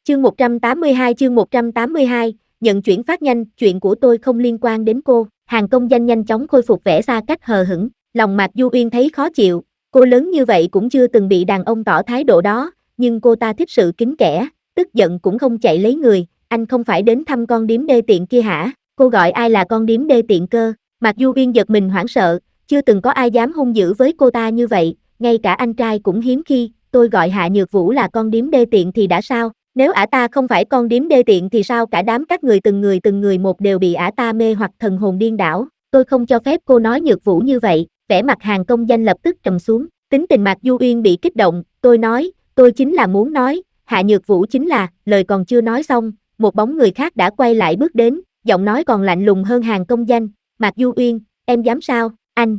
chương 182, nhận chuyển phát nhanh, chuyện của tôi không liên quan đến cô. Hàng công danh nhanh chóng khôi phục vẻ xa cách hờ hững, lòng Mạc Du Uyên thấy khó chịu, cô lớn như vậy cũng chưa từng bị đàn ông tỏ thái độ đó, nhưng cô ta thích sự kín kẽ, tức giận cũng không chạy lấy người, anh không phải đến thăm con điếm đê tiện kia hả? Cô gọi ai là con điếm đê tiện cơ? Mạc Du Uyên giật mình hoảng sợ, chưa từng có ai dám hung dữ với cô ta như vậy, ngay cả anh trai cũng hiếm khi, tôi gọi Hạ Nhược Vũ là con điếm đê tiện thì đã sao? Nếu ả ta không phải con điếm đê tiện thì sao cả đám các người từng người một đều bị ả ta mê hoặc thần hồn điên đảo, tôi không cho phép cô nói Nhược Vũ như vậy, vẻ mặt Hàng công danh lập tức trầm xuống, tính tình Mạc Du Uyên bị kích động, tôi nói, tôi chính là muốn nói, Hạ Nhược Vũ chính là, lời còn chưa nói xong, một bóng người khác đã quay lại bước đến, giọng nói còn lạnh lùng hơn Hàng công danh, Mạc Du Uyên, em dám sao, anh.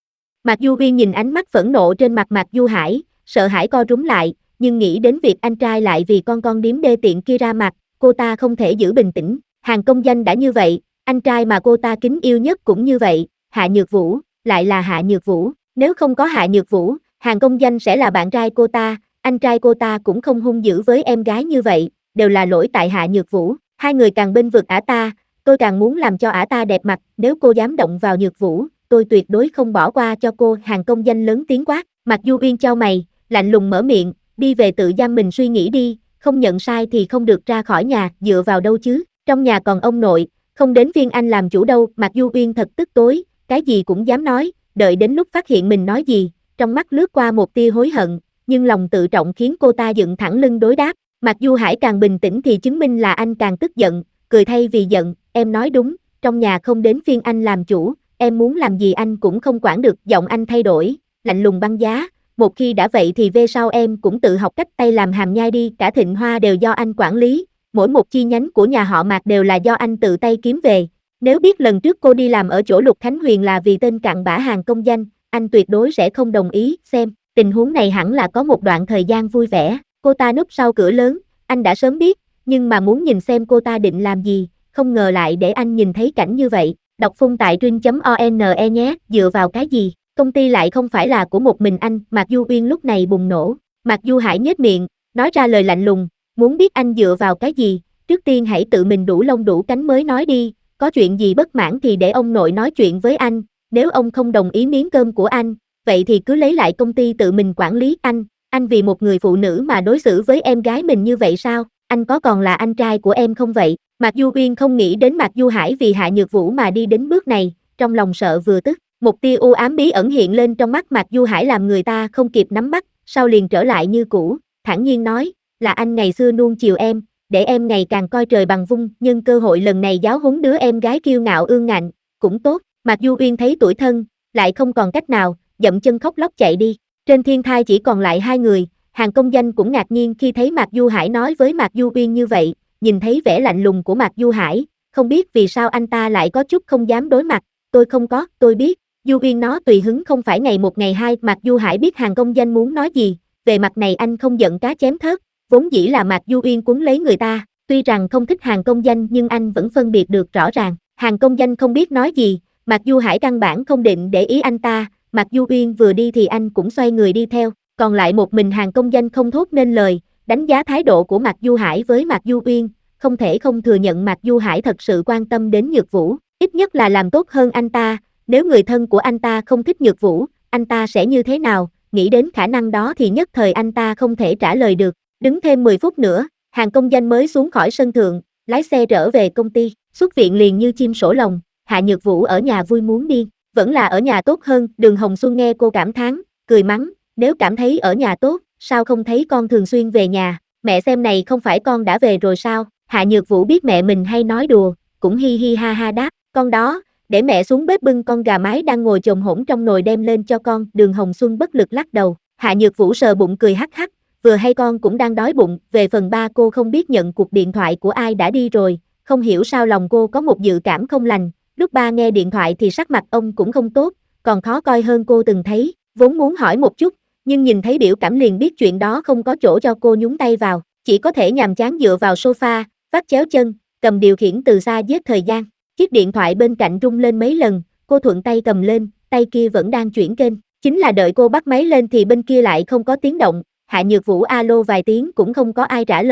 Mạc Du Uyên nhìn ánh mắt phẫn nộ trên mặt Mạc Du Hải, sợ hãi co rúm lại, nhưng nghĩ đến việc anh trai lại vì con điếm đê tiện kia ra mặt, cô ta không thể giữ bình tĩnh, Hàng công danh đã như vậy, anh trai mà cô ta kính yêu nhất cũng như vậy, Hạ Nhược Vũ, lại là Hạ Nhược Vũ, nếu không có Hạ Nhược Vũ, Hàng công danh sẽ là bạn trai cô ta, anh trai cô ta cũng không hung dữ với em gái như vậy, đều là lỗi tại Hạ Nhược Vũ, hai người càng bênh vực ả ta, tôi càng muốn làm cho ả ta đẹp mặt, nếu cô dám động vào Nhược Vũ, tôi tuyệt đối không bỏ qua cho cô, Hàng công danh lớn tiếng quát, Mạc Du Uyên chau mày, lạnh lùng mở miệng, đi về tự giam mình suy nghĩ đi, không nhận sai thì không được ra khỏi nhà, dựa vào đâu chứ, trong nhà còn ông nội, không đến phiên anh làm chủ đâu, Mạc Du Uyên thật tức tối, cái gì cũng dám nói, đợi đến lúc phát hiện mình nói gì, trong mắt lướt qua một tia hối hận, nhưng lòng tự trọng khiến cô ta dựng thẳng lưng đối đáp, Mạc Du Hải càng bình tĩnh thì chứng minh là anh càng tức giận, cười thay vì giận, em nói đúng, trong nhà không đến phiên anh làm chủ, em muốn làm gì anh cũng không quản được, giọng anh thay đổi, lạnh lùng băng giá, một khi đã vậy thì về sau em cũng tự học cách tay làm hàm nhai đi, cả Thịnh Hoa đều do anh quản lý, mỗi một chi nhánh của nhà họ Mạc đều là do anh tự tay kiếm về, nếu biết lần trước cô đi làm ở chỗ Lục Khánh Huyền là vì tên cặn bã Hàng công danh, anh tuyệt đối sẽ không đồng ý, xem, tình huống này hẳn là có một đoạn thời gian vui vẻ, cô ta núp sau cửa lớn, anh đã sớm biết, nhưng mà muốn nhìn xem cô ta định làm gì, không ngờ lại để anh nhìn thấy cảnh như vậy, đọc phun tại truyện.one nhé, dựa vào cái gì, công ty lại không phải là của một mình anh, Mạc Du Uyên lúc này bùng nổ, Mạc Du Hải nhếch miệng, nói ra lời lạnh lùng, muốn biết anh dựa vào cái gì, trước tiên hãy tự mình đủ lông đủ cánh mới nói đi, có chuyện gì bất mãn thì để ông nội nói chuyện với anh, nếu ông không đồng ý miếng cơm của anh, vậy thì cứ lấy lại công ty tự mình quản lý anh vì một người phụ nữ mà đối xử với em gái mình như vậy sao, anh có còn là anh trai của em không vậy, Mạc Du Uyên không nghĩ đến Mạc Du Hải vì Hạ Nhược Vũ mà đi đến bước này, trong lòng sợ vừa tức, một tia u ám bí ẩn hiện lên trong mắt Mạc Du Hải làm người ta không kịp nắm bắt, sau liền trở lại như cũ, thản nhiên nói, là anh ngày xưa nuông chiều em, để em ngày càng coi trời bằng vung, nhưng cơ hội lần này giáo huấn đứa em gái kiêu ngạo ương ngạnh, cũng tốt, Mạc Du Uyên thấy tủi thân, lại không còn cách nào, dậm chân khóc lóc chạy đi, trên thiên thai chỉ còn lại hai người, Hàng công danh cũng ngạc nhiên khi thấy Mạc Du Hải nói với Mạc Du Uyên như vậy, nhìn thấy vẻ lạnh lùng của Mạc Du Hải, không biết vì sao anh ta lại có chút không dám đối mặt, tôi không có, tôi biết, Du Uyên nó tùy hứng không phải ngày một ngày hai, Mạc Du Hải biết Hàng công danh muốn nói gì, về mặt này anh không giận cá chém thớt, vốn dĩ là Mạc Du Uyên cuốn lấy người ta, tuy rằng không thích Hàng công danh nhưng anh vẫn phân biệt được rõ ràng, Hàng công danh không biết nói gì, Mạc Du Hải căn bản không định để ý anh ta, Mạc Du Uyên vừa đi thì anh cũng xoay người đi theo, còn lại một mình Hàng công danh không thốt nên lời, đánh giá thái độ của Mạc Du Hải với Mạc Du Uyên, không thể không thừa nhận Mạc Du Hải thật sự quan tâm đến Nhược Vũ, ít nhất là làm tốt hơn anh ta, nếu người thân của anh ta không thích Nhược Vũ, anh ta sẽ như thế nào, nghĩ đến khả năng đó thì nhất thời anh ta không thể trả lời được, đứng thêm 10 phút nữa, Hàng công danh mới xuống khỏi sân thượng, lái xe trở về công ty, xuất viện liền như chim sổ lồng, Hạ Nhược Vũ ở nhà vui muốn điên, vẫn là ở nhà tốt hơn, Đường Hồng Xuân nghe cô cảm thán, cười mắng, nếu cảm thấy ở nhà tốt, sao không thấy con thường xuyên về nhà, mẹ xem này không phải con đã về rồi sao, Hạ Nhược Vũ biết mẹ mình hay nói đùa, cũng hi hi ha ha đáp, con đó, để mẹ xuống bếp bưng con gà mái đang ngồi chồm hổn trong nồi đem lên cho con, Đường Hồng Xuân bất lực lắc đầu, Hạ Nhược Vũ sờ bụng cười hắc hắc, vừa hay con cũng đang đói bụng, về phần ba cô không biết nhận cuộc điện thoại của ai đã đi rồi, không hiểu sao lòng cô có một dự cảm không lành, lúc ba nghe điện thoại thì sắc mặt ông cũng không tốt, còn khó coi hơn cô từng thấy, vốn muốn hỏi một chút, nhưng nhìn thấy biểu cảm liền biết chuyện đó không có chỗ cho cô nhúng tay vào, chỉ có thể nhàm chán dựa vào sofa, vắt chéo chân, cầm điều khiển từ xa giết thời gian. Chiếc điện thoại bên cạnh rung lên mấy lần, cô thuận tay cầm lên, tay kia vẫn đang chuyển kênh, chính là đợi cô bắt máy lên thì bên kia lại không có tiếng động, Hạ Nhược Vũ alo vài tiếng cũng không có ai trả lời,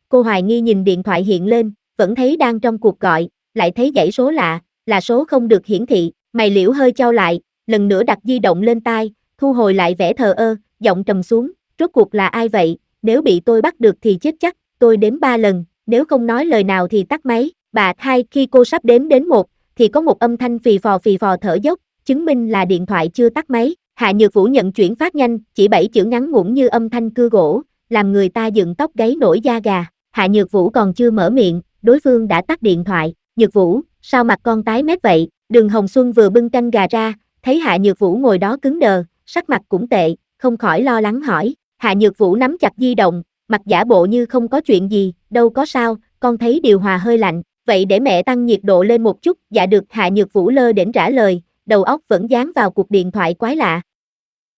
Cô hoài nghi nhìn điện thoại hiện lên, vẫn thấy đang trong cuộc gọi, lại thấy dãy số lạ, là số không được hiển thị, mày liễu hơi chau lại, lần nữa đặt di động lên tai, thu hồi lại vẻ thờ ơ, giọng trầm xuống, rốt cuộc là ai vậy, nếu bị tôi bắt được thì chết chắc, tôi đếm 3 lần, nếu không nói lời nào thì tắt máy, bà hai khi cô sắp đếm đến 1, thì có một âm thanh phì phò thở dốc, chứng minh là điện thoại chưa tắt máy, Hạ Nhược Vũ nhận chuyển phát nhanh, chỉ 7 chữ ngắn ngủn như âm thanh cưa gỗ, làm người ta dựng tóc gáy nổi da gà, Hạ Nhược Vũ còn chưa mở miệng, đối phương đã tắt điện thoại, Nhược Vũ, sao mặt con tái mét vậy, Đường Hồng Xuân vừa bưng canh gà ra, thấy Hạ Nhược Vũ ngồi đó cứng đờ, sắc mặt cũng tệ, không khỏi lo lắng hỏi, Hạ Nhược Vũ nắm chặt di động, mặt giả bộ như không có chuyện gì, đâu có sao, con thấy điều hòa hơi lạnh, vậy để mẹ tăng nhiệt độ lên một chút, dạ được Hạ Nhược Vũ lơ đễnh trả lời, đầu óc vẫn dán vào cuộc điện thoại quái lạ,